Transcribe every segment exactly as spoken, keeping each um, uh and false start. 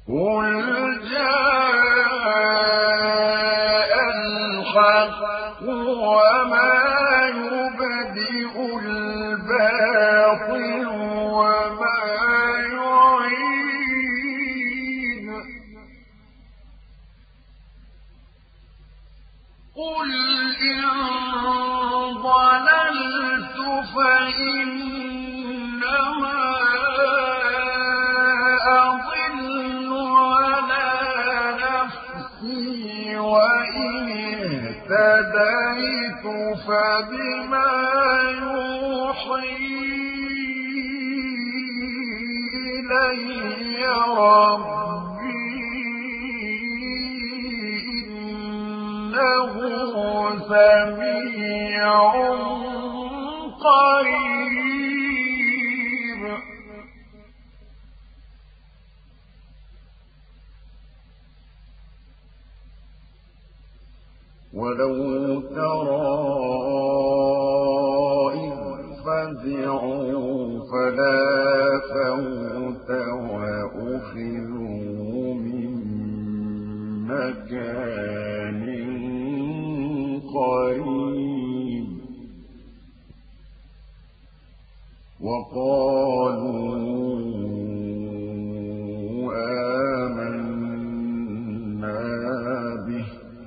قُلْ جَاءَ الْحَقُّ وَمَا يُبْدِئُ الْبَاطِلُ وَمَا يُعِيدُ قُلْ إِن ضَلَلْتُ فَإِنَّمَا أَضِلُّ عَلَى نَفْسِي وَإِنِ اهْتَدَيْتُ فَبِمَا يُوحِي إِلَيَّ رَبِّي إِنَّهُ سَمِيعٌ قَرِيبٌ. وَلَوْ تَرَىٰ إِذْ فَزِعُوا فَلَا فَوْتَ وَأُخِذُوا مِن مَّكَانٍ قَرِيبٍ وَقَالُوا آمَنَّا بِهِ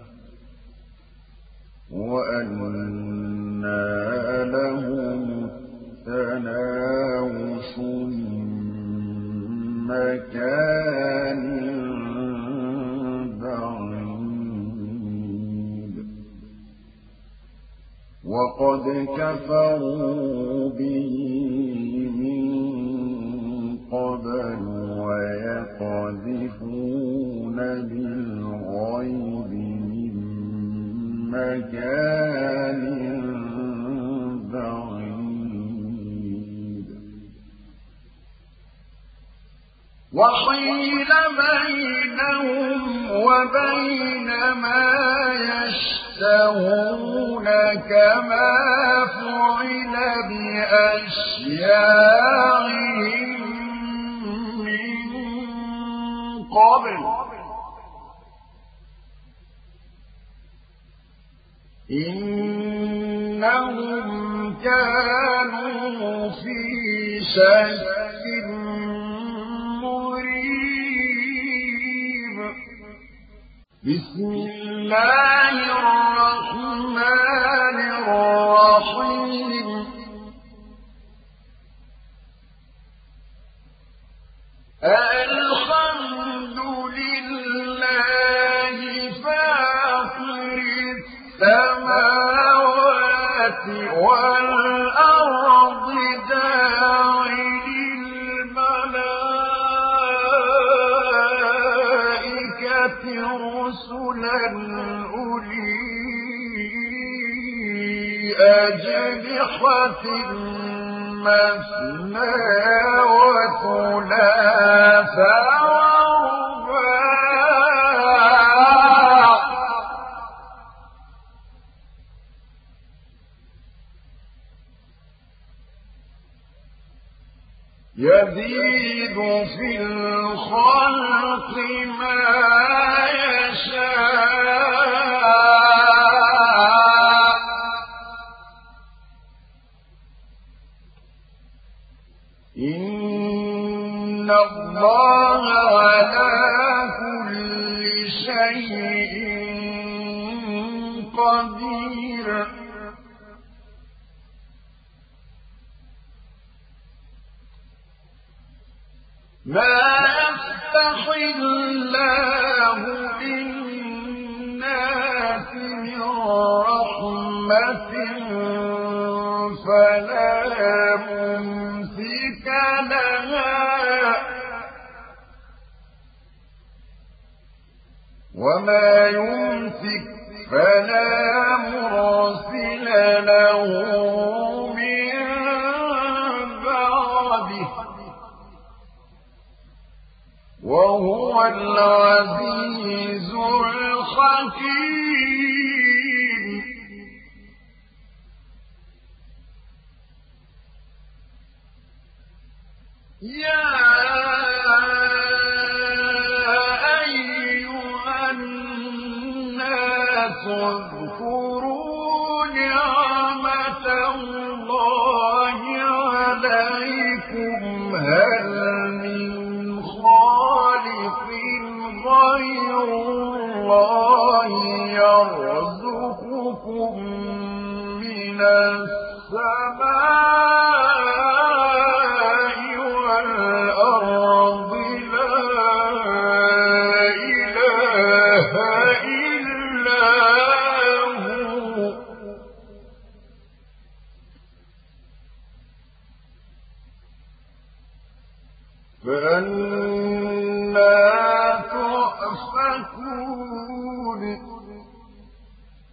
وَأَنَّىٰ لَهُمُ التَّنَاوُشُ مِن مَّكَانٍ بَعِيدٍ وَقَدْ كَفَرُوا بِهِ مِن قَبْلُ وَيَقْذِفُونَ بِالْغَيْبِ مِن مَّكَانٍ بَعِيدٍ وَحِيلَ بَيْنَهُمْ وَبَيْنَ مَا يَشْتَهُونَ كَمَا فُعِلَ بِأَشْيَاعِهِم مِّن قَبْلُ إِنَّهُمْ كَانُوا فِي شَكٍّ مُّرِيبٍ. بِسْمِ اللَّهِ الرَّحْمَٰنِ الرَّحِيمِ. الْحَمْدُ لِلَّهِ فَاطِرِ السَّمَاوَاتِ وَالْأَرْضِ جَاعِلِ الْمَلَائِكَةِ رُسُلًا أُولِي أَجْنِحَةٍ مَّثْنَىٰ وَثُلَاثَ وَرُبَاعَ يَزِيدُ فِي الْخَلْقِ مَا يَشَاءُ إِنَّ اللَّهَ عَلَىٰ كُلِّ شَيْءٍ قَدِيرٌ. مَا يَفْتَحِ اللَّهُ لِلنَّاسِ مِن رَّحْمَةٍ فَلَا مُمْسِكَ لَهَا وَمَا يُمْسِكْ فَلَا مُرْسِلَ لَهُ مِن بَعْدِهِ وَهُوَ الْعَزِيزُ الْحَكِيمُ. يَا اذكروا نعمة الله عليكم هل من خالق غير الله يرزقكم من السماء والأرض لا إله إلا هو فأنا